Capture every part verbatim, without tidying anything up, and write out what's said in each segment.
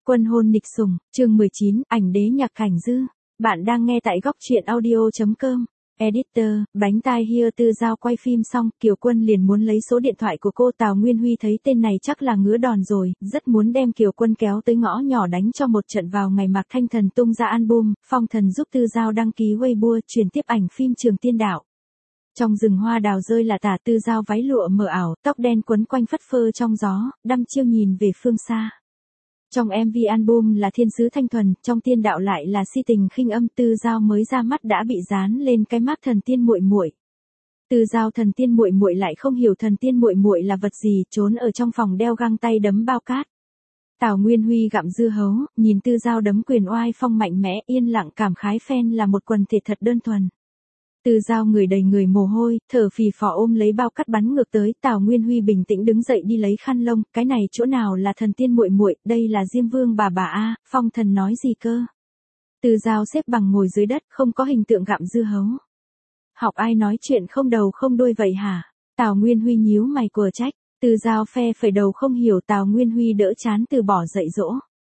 Quân hôn nịch sủng, chương mười chín, ảnh đế nhạc cảnh dư. Bạn đang nghe tại góc truyện audio.com. Editor, bánh tai Here Tư Giao quay phim xong, Kiều Quân liền muốn lấy số điện thoại của cô. Tào Nguyên Huy thấy tên này chắc là ngứa đòn rồi, rất muốn đem Kiều Quân kéo tới ngõ nhỏ đánh cho một trận. Vào ngày Mạc Thanh Thần tung ra album, Phong Thần giúp Tư Giao đăng ký Weibo truyền tiếp ảnh phim Trường Tiên Đạo. Trong rừng hoa đào rơi là tả. Tư Giao váy lụa mờ ảo, tóc đen quấn quanh phất phơ trong gió, đăm chiêu nhìn về phương xa. Trong em vê album là thiên sứ thanh thuần, trong tiên đạo lại là si tình khinh âm. Tư Giao mới ra mắt đã bị dán lên cái mác thần tiên muội muội. Tư Giao thần tiên muội muội lại không hiểu thần tiên muội muội là vật gì, trốn ở trong phòng đeo găng tay đấm bao cát. Tào Nguyên Huy gặm dưa hấu, nhìn Tư Giao đấm quyền oai phong mạnh mẽ, yên lặng cảm khái fan là một quần thể thật đơn thuần. Tư Giao người đầy người mồ hôi, thở phì phò ôm lấy bao cát bắn ngược tới. Tào Nguyên Huy bình tĩnh đứng dậy đi lấy khăn lông, cái này chỗ nào là thần tiên muội muội, đây là Diêm Vương bà bà a, Phong Thần nói gì cơ? Tư Giao xếp bằng ngồi dưới đất, không có hình tượng gặm dưa hấu. Học ai nói chuyện không đầu không đuôi vậy hả? Tào Nguyên Huy nhíu mày quờ trách. Tư Giao phe phẩy đầu không hiểu. Tào Nguyên Huy đỡ chán từ bỏ dạy dỗ.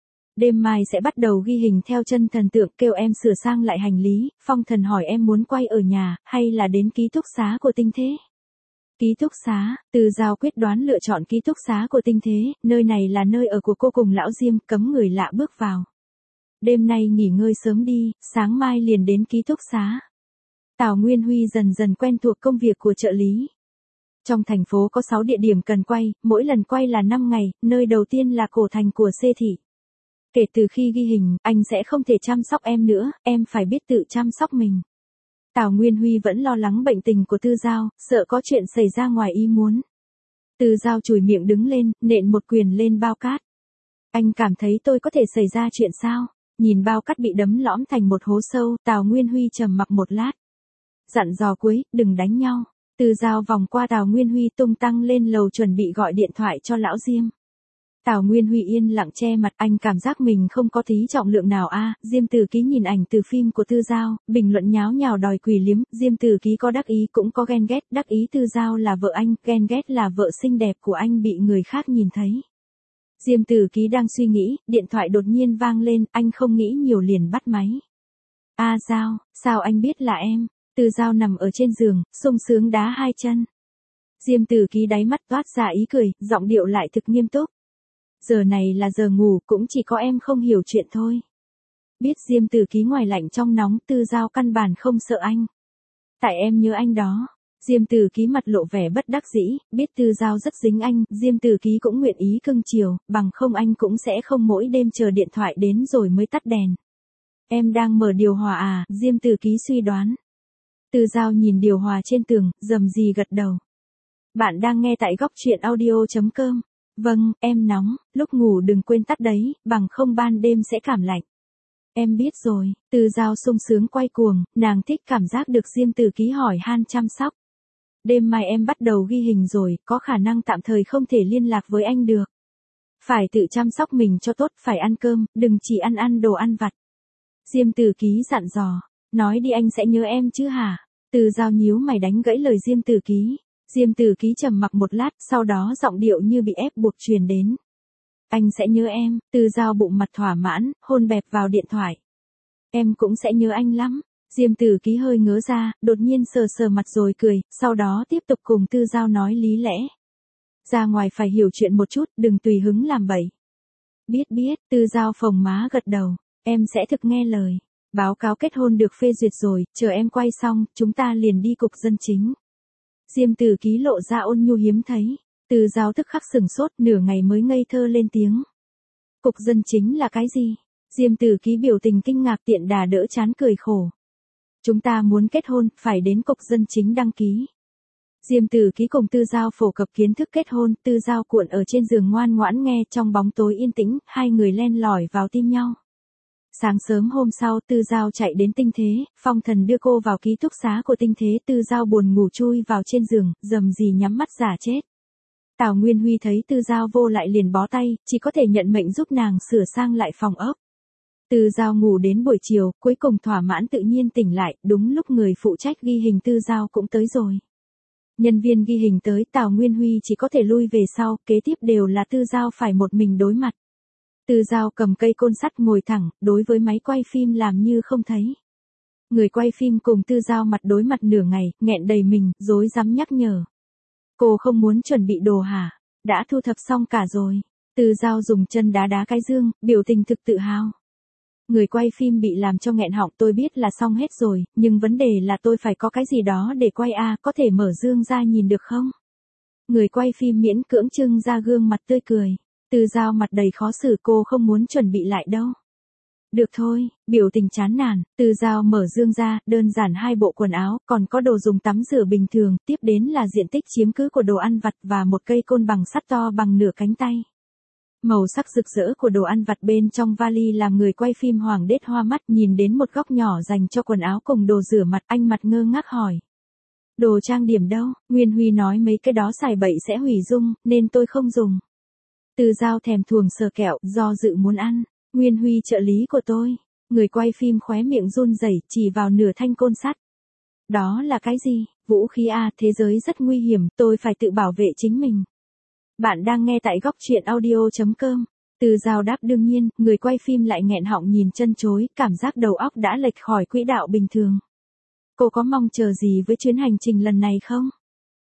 Đêm mai sẽ bắt đầu ghi hình theo chân thần tượng, kêu em sửa sang lại hành lý. Phong Thần hỏi em muốn quay ở nhà, hay là đến ký túc xá của Tinh Thế? Ký túc xá. Tư Giao quyết đoán lựa chọn ký túc xá của Tinh Thế, nơi này là nơi ở của cô cùng lão Diêm, cấm người lạ bước vào. Đêm nay nghỉ ngơi sớm đi, sáng mai liền đến ký túc xá. Tào Nguyên Huy dần dần quen thuộc công việc của trợ lý. Trong thành phố có sáu địa điểm cần quay, mỗi lần quay là năm ngày, nơi đầu tiên là cổ thành của Xê Thị. Kể từ khi ghi hình, anh sẽ không thể chăm sóc em nữa, em phải biết tự chăm sóc mình. Tào Nguyên Huy vẫn lo lắng bệnh tình của Tư Giao, sợ có chuyện xảy ra ngoài ý muốn. Tư Giao chùi miệng đứng lên, nện một quyền lên bao cát. Anh cảm thấy tôi có thể xảy ra chuyện sao? Nhìn bao cát bị đấm lõm thành một hố sâu, Tào Nguyên Huy trầm mặc một lát. Dặn dò cuối, đừng đánh nhau. Tư Giao vòng qua Tào Nguyên Huy tung tăng lên lầu chuẩn bị gọi điện thoại cho lão Diêm. Tào Nguyên Huy yên lặng che mặt, anh cảm giác mình không có tí trọng lượng nào a. À, Diêm Tử Ký nhìn ảnh từ phim của Tư Giao, bình luận nháo nhào đòi quỳ liếm. Diêm Tử Ký có đắc ý cũng có ghen ghét, đắc ý Tư Giao là vợ anh, ghen ghét là vợ xinh đẹp của anh bị người khác nhìn thấy. Diêm Tử Ký đang suy nghĩ, điện thoại đột nhiên vang lên, anh không nghĩ nhiều liền bắt máy. A à, Giao, sao anh biết là em? Tư Giao nằm ở trên giường, sung sướng đá hai chân. Diêm Tử Ký đáy mắt toát ra ý cười, giọng điệu lại thực nghiêm túc. Giờ này là giờ ngủ, cũng chỉ có em không hiểu chuyện thôi. Biết Diêm Tử Ký ngoài lạnh trong nóng, Tư Giao căn bản không sợ anh. Tại em nhớ anh đó. Diêm Tử Ký mặt lộ vẻ bất đắc dĩ, biết Tư Giao rất dính anh, Diêm Tử Ký cũng nguyện ý cưng chiều, bằng không anh cũng sẽ không mỗi đêm chờ điện thoại đến rồi mới tắt đèn. Em đang mở điều hòa à? Diêm Tử Ký suy đoán. Tư Giao nhìn điều hòa trên tường, rầm rì gật đầu. Bạn đang nghe tại góc truyện audio.com. Vâng, em nóng, lúc ngủ đừng quên tắt đấy, bằng không ban đêm sẽ cảm lạnh. Em biết rồi. Tư Giao sung sướng quay cuồng, nàng thích cảm giác được Diêm Tử Ký hỏi han chăm sóc. Đêm mai em bắt đầu ghi hình rồi, có khả năng tạm thời không thể liên lạc với anh được. Phải tự chăm sóc mình cho tốt, phải ăn cơm, đừng chỉ ăn ăn đồ ăn vặt. Diêm Tử Ký dặn dò, nói đi anh sẽ nhớ em chứ hả? Tư Giao nhíu mày đánh gãy lời Diêm Tử Ký. Diêm Tử Ký trầm mặc một lát, sau đó giọng điệu như bị ép buộc truyền đến. Anh sẽ nhớ em. Tư Giao bụng mặt thỏa mãn, hôn bẹp vào điện thoại. Em cũng sẽ nhớ anh lắm. Diêm Tử Ký hơi ngớ ra, đột nhiên sờ sờ mặt rồi cười, sau đó tiếp tục cùng Tư Giao nói lý lẽ. Ra ngoài phải hiểu chuyện một chút, đừng tùy hứng làm bậy. Biết biết. Tư Giao phồng má gật đầu. Em sẽ thực nghe lời. Báo cáo kết hôn được phê duyệt rồi, chờ em quay xong, chúng ta liền đi cục dân chính. Diêm Tử Ký lộ ra ôn nhu hiếm thấy. Tư Giao tức khắc sừng sốt, nửa ngày mới ngây thơ lên tiếng. Cục dân chính là cái gì? Diêm Tử Ký biểu tình kinh ngạc, tiện đà đỡ chán cười khổ. Chúng ta muốn kết hôn, phải đến cục dân chính đăng ký. Diêm Tử Ký cùng Tư Giao phổ cập kiến thức kết hôn, Tư Giao cuộn ở trên giường ngoan ngoãn nghe, trong bóng tối yên tĩnh, hai người len lỏi vào tim nhau. Sáng sớm hôm sau, Tư Giao chạy đến Tinh Thế, Phong Thần đưa cô vào ký túc xá của Tinh Thế. Tư Giao buồn ngủ chui vào trên giường, rầm rì nhắm mắt giả chết. Tào Nguyên Huy thấy Tư Giao vô lại liền bó tay, chỉ có thể nhận mệnh giúp nàng sửa sang lại phòng ốc. Tư Giao ngủ đến buổi chiều, cuối cùng thỏa mãn tự nhiên tỉnh lại, đúng lúc người phụ trách ghi hình Tư Giao cũng tới rồi. Nhân viên ghi hình tới, Tào Nguyên Huy chỉ có thể lui về sau, kế tiếp đều là Tư Giao phải một mình đối mặt. Tư Giao cầm cây côn sắt ngồi thẳng, đối với máy quay phim làm như không thấy. Người quay phim cùng Tư Giao mặt đối mặt nửa ngày, nghẹn đầy mình, rối rắm nhắc nhở. Cô không muốn chuẩn bị đồ hả? Đã thu thập xong cả rồi. Tư Giao dùng chân đá đá cái dương, biểu tình thực tự hào. Người quay phim bị làm cho nghẹn họng, tôi biết là xong hết rồi, nhưng vấn đề là tôi phải có cái gì đó để quay a, có thể mở dương ra nhìn được không? Người quay phim miễn cưỡng trưng ra gương mặt tươi cười. Tư Giao mặt đầy khó xử, cô không muốn chuẩn bị lại đâu. Được thôi, biểu tình chán nản, Tư Giao mở dương ra, đơn giản hai bộ quần áo, còn có đồ dùng tắm rửa bình thường, tiếp đến là diện tích chiếm cứ của đồ ăn vặt và một cây côn bằng sắt to bằng nửa cánh tay. Màu sắc rực rỡ của đồ ăn vặt bên trong vali làm người quay phim hoàng đết hoa mắt, nhìn đến một góc nhỏ dành cho quần áo cùng đồ rửa mặt, anh mặt ngơ ngác hỏi. Đồ trang điểm đâu? Nguyên Huy nói mấy cái đó xài bậy sẽ hủy dung, nên tôi không dùng. Tư Giao thèm thuồng sờ kẹo, do dự muốn ăn. Nguyên Huy trợ lý của tôi. Người quay phim khóe miệng run rẩy, chỉ vào nửa thanh côn sắt. Đó là cái gì? Vũ khí à, thế giới rất nguy hiểm, tôi phải tự bảo vệ chính mình. Bạn đang nghe tại góc truyện audio.com. Tư Giao đáp đương nhiên, người quay phim lại nghẹn họng nhìn chân chối, cảm giác đầu óc đã lệch khỏi quỹ đạo bình thường. Cô có mong chờ gì với chuyến hành trình lần này không?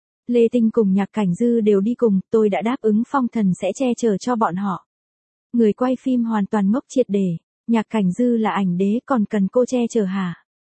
Lê Tinh cùng Nhạc Cảnh Dư đều đi cùng, tôi đã đáp ứng Phong Thần sẽ che chở cho bọn họ. Người quay phim hoàn toàn ngốc triệt để, Nhạc Cảnh Dư là ảnh đế còn cần cô che chở hả?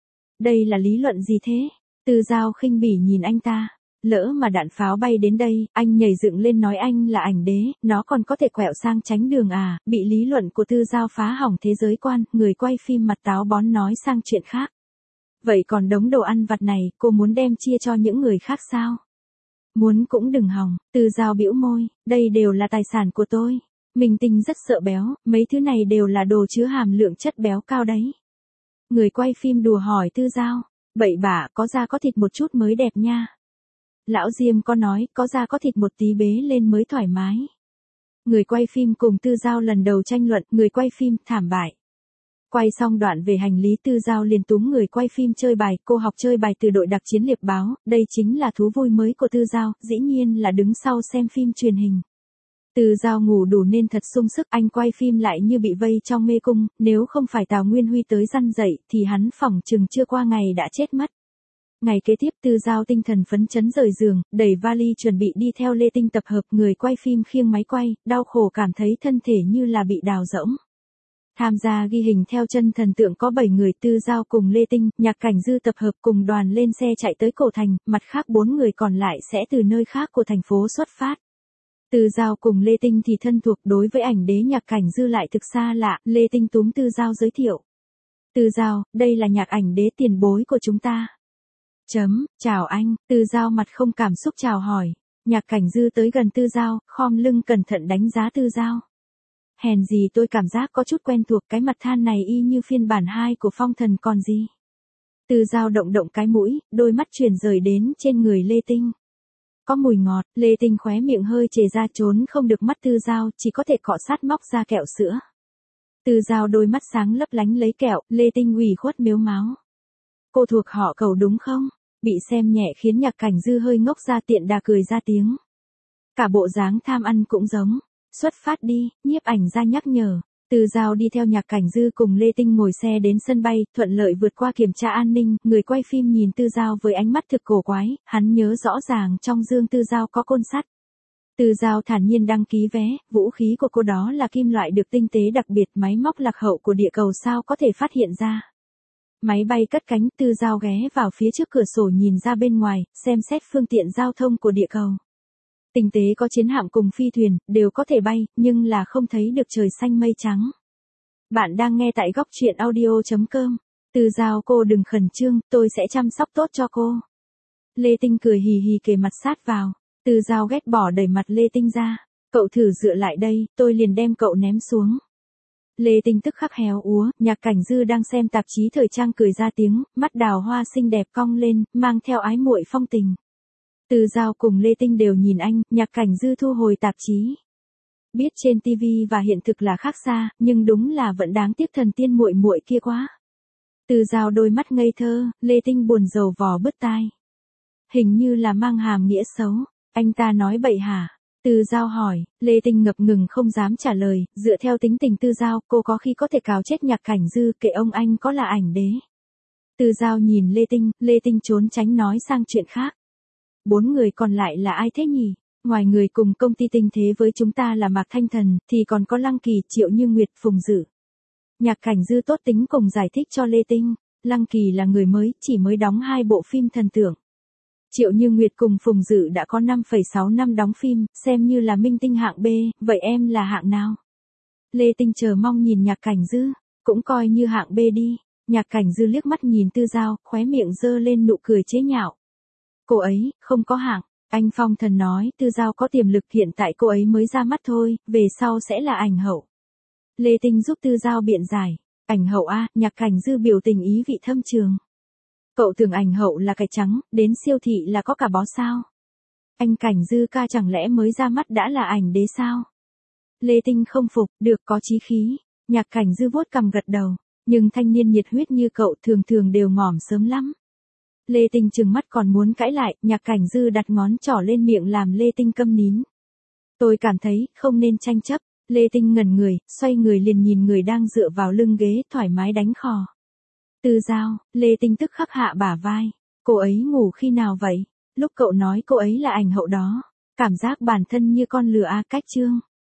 Đây là lý luận gì thế? Tư Giao khinh bỉ nhìn anh ta. Lỡ mà đạn pháo bay đến đây, anh nhảy dựng lên nói anh là ảnh đế, nó còn có thể quẹo sang tránh đường à, bị lý luận của Tư Giao phá hỏng thế giới quan, người quay phim mặt táo bón nói sang chuyện khác. Vậy còn đống đồ ăn vặt này, cô muốn đem chia cho những người khác sao? Muốn cũng đừng hòng, Tư Giao bĩu môi, đây đều là tài sản của tôi. Mình Tinh rất sợ béo, mấy thứ này đều là đồ chứa hàm lượng chất béo cao đấy. Người quay phim đùa hỏi Tư Giao, bậy bạ, có da có thịt một chút mới đẹp nha. Lão Diêm có nói, có da có thịt một tí bế lên mới thoải mái. Người quay phim cùng Tư Giao lần đầu tranh luận, người quay phim thảm bại. Quay xong đoạn về hành lý, Tư Giao liền túm người quay phim chơi bài, cô học chơi bài từ đội đặc chiến liệp báo, đây chính là thú vui mới của Tư Giao, dĩ nhiên là đứng sau xem phim truyền hình. Tư Giao ngủ đủ nên thật sung sức, anh quay phim lại như bị vây trong mê cung, nếu không phải Tào Nguyên Huy tới răn dậy thì hắn phỏng chừng chưa qua ngày đã chết mất. Ngày kế tiếp Tư Giao tinh thần phấn chấn rời giường, đẩy vali chuẩn bị đi theo Lê Tinh tập hợp, người quay phim khiêng máy quay, đau khổ cảm thấy thân thể như là bị đào rỗng. Tham gia ghi hình theo chân thần tượng có bảy người, Tư Giao cùng Lê Tinh, Nhạc Cảnh Dư tập hợp cùng đoàn lên xe chạy tới cổ thành, mặt khác bốn người còn lại sẽ từ nơi khác của thành phố xuất phát. Tư Giao cùng Lê Tinh thì thân thuộc, đối với ảnh đế Nhạc Cảnh Dư lại thực xa lạ, Lê Tinh túm Tư Giao giới thiệu. Tư Giao, đây là Nhạc ảnh đế tiền bối của chúng ta. Chấm, chào anh, Tư Giao mặt không cảm xúc chào hỏi. Nhạc Cảnh Dư tới gần Tư Giao, khom lưng cẩn thận đánh giá Tư Giao. Hèn gì tôi cảm giác có chút quen thuộc, cái mặt than này y như phiên bản hai của Phong Thần còn gì. Tư Giao động động cái mũi, đôi mắt chuyển rời đến trên người Lê Tinh. Có mùi ngọt, Lê Tinh khóe miệng hơi chề ra, trốn không được mắt Tư Giao, chỉ có thể cọ sát móc ra kẹo sữa. Tư Giao đôi mắt sáng lấp lánh lấy kẹo, Lê Tinh ủy khuất mếu máo. Cô thuộc họ Cầu đúng không? Bị xem nhẹ khiến Nhạc Cảnh Dư hơi ngốc ra, tiện đà cười ra tiếng. Cả bộ dáng tham ăn cũng giống. Xuất phát đi, nhiếp ảnh ra nhắc nhở. Tư Giao đi theo Nhạc Cảnh Dư cùng Lê Tinh ngồi xe đến sân bay, thuận lợi vượt qua kiểm tra an ninh, người quay phim nhìn Tư Giao với ánh mắt thực cổ quái, hắn nhớ rõ ràng trong dương Tư Giao có côn sắt. Tư Giao thản nhiên đăng ký vé, vũ khí của cô đó là kim loại được tinh tế đặc biệt, máy móc lạc hậu của địa cầu sao có thể phát hiện ra. Máy bay cất cánh, Tư Giao ghé vào phía trước cửa sổ nhìn ra bên ngoài, xem xét phương tiện giao thông của địa cầu. Tinh tế có chiến hạm cùng phi thuyền, đều có thể bay, nhưng là không thấy được trời xanh mây trắng. Bạn đang nghe tại góc truyện audio.com. Tư Giao, cô đừng khẩn trương, tôi sẽ chăm sóc tốt cho cô. Lê Tinh cười hì hì kề mặt sát vào. Tư Giao ghét bỏ đẩy mặt Lê Tinh ra. Cậu thử dựa lại đây, tôi liền đem cậu ném xuống. Lê Tinh tức khắc héo úa, Nhạc Cảnh Dư đang xem tạp chí thời trang cười ra tiếng, mắt đào hoa xinh đẹp cong lên, mang theo ái muội phong tình. Tư Giao cùng Lê Tinh đều nhìn anh, Nhạc Cảnh Dư thu hồi tạp chí. Biết trên ti vi và hiện thực là khác xa, nhưng đúng là vẫn đáng tiếc thần tiên muội muội kia quá. Tư Giao đôi mắt ngây thơ, Lê Tinh buồn rầu vò bứt tai. Hình như là mang hàm nghĩa xấu, anh ta nói bậy hả? Tư Giao hỏi, Lê Tinh ngập ngừng không dám trả lời, dựa theo tính tình Tư Giao, cô có khi có thể cào chết Nhạc Cảnh Dư, kệ ông anh có là ảnh đế. Tư Giao nhìn Lê Tinh, Lê Tinh trốn tránh nói sang chuyện khác. Bốn người còn lại là ai thế nhỉ? Ngoài người cùng công ty Tinh Thế với chúng ta là Mạc Thanh Thần, thì còn có Lăng Kỳ, Triệu Như Nguyệt, Phùng Dữ. Nhạc Cảnh Dư tốt tính cùng giải thích cho Lê Tinh, Lăng Kỳ là người mới, chỉ mới đóng hai bộ phim thần tượng. Triệu Như Nguyệt cùng Phùng Dữ đã có năm phẩy sáu năm đóng phim, xem như là minh tinh hạng B, vậy em là hạng nào? Lê Tinh chờ mong nhìn Nhạc Cảnh Dư, cũng coi như hạng B đi. Nhạc Cảnh Dư liếc mắt nhìn Tư Giao, khóe miệng giơ lên nụ cười chế nhạo. Cô ấy, không có hạng, anh Phong Thần nói, Tư Giao có tiềm lực, hiện tại cô ấy mới ra mắt thôi, về sau sẽ là ảnh hậu. Lê Tinh giúp Tư Giao biện giải, ảnh hậu a, Nhạc Cảnh Dư biểu tình ý vị thâm trường. Cậu tưởng ảnh hậu là cái trắng, đến siêu thị là có cả bó sao? Anh Cảnh Dư ca chẳng lẽ mới ra mắt đã là ảnh đế sao? Lê Tinh không phục, được có chí khí. Nhạc Cảnh Dư vuốt cằm gật đầu, nhưng thanh niên nhiệt huyết như cậu thường thường đều ngỏm sớm lắm. Lê Tinh trừng mắt còn muốn cãi lại, Nhạc Cảnh Dư đặt ngón trỏ lên miệng làm Lê Tinh câm nín. Tôi cảm thấy không nên tranh chấp. Lê Tinh ngẩn người, xoay người liền nhìn người đang dựa vào lưng ghế thoải mái đánh khò. Tư Giao, Lê Tinh tức khắc hạ bả vai. Cô ấy ngủ khi nào vậy? Lúc cậu nói cô ấy là ảnh hậu đó, cảm giác bản thân như con lừa a cách chương.